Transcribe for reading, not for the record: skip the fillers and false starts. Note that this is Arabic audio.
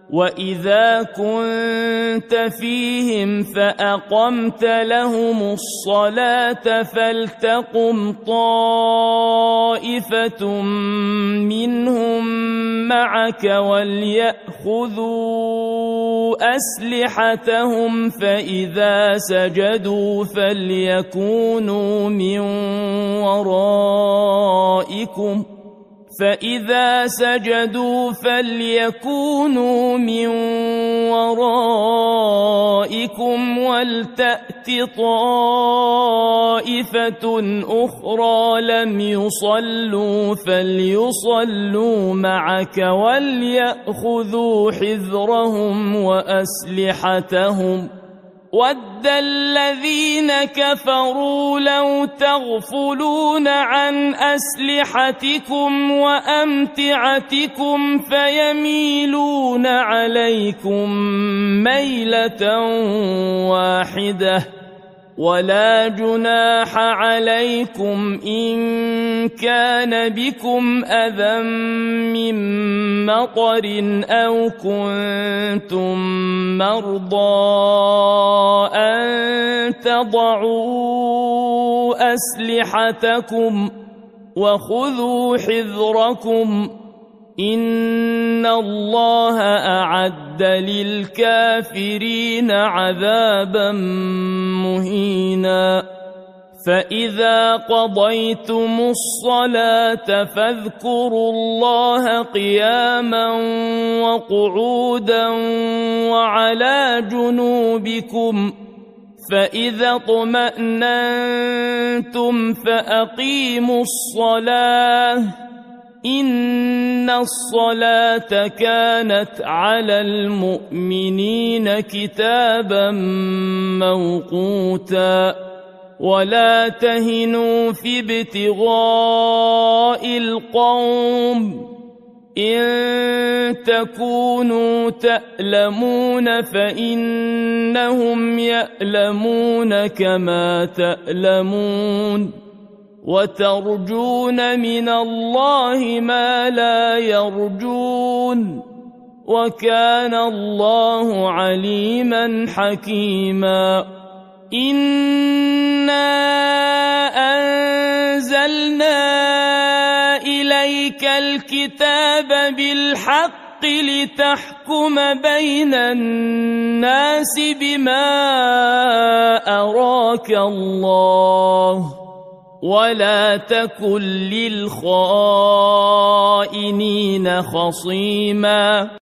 وإذا كنت فيهم فأقمت لهم الصلاة فلتقم طائفة منهم معك وليأخذوا أسلحتهم فإذا سجدوا فليكونوا من ورائكم ولتأت طائفة أخرى لم يصلوا فليصلوا معك وليأخذوا حذرهم وأسلحتهم ود الذين كفروا لو تغفلون عن أسلحتكم وأمتعتكم فيميلون عليكم ميلة واحدة ولا جناح عليكم إن كان بكم أذى من مطر أو كنتم مرضى أن تضعوا أسلحتكم وخذوا حذركم إن الله أعد للكافرين عذابا مهينا فإذا قضيتم الصلاة فاذكروا الله قياما وقعودا وعلى جنوبكم فإذا اطمأننتم فأقيموا الصلاة إن الصلاة كانت على المؤمنين كتابا موقوتا ولا تهنوا في ابتغاء القوم إن تكونوا تألمون فإنهم يألمون كما تألمون وترجون من الله ما لا يرجون وكان الله عليما حكيما إنا أنزلنا إليك الكتاب بالحق لتحكم بين الناس بما أراك الله ولا تكن للخائنين خصيما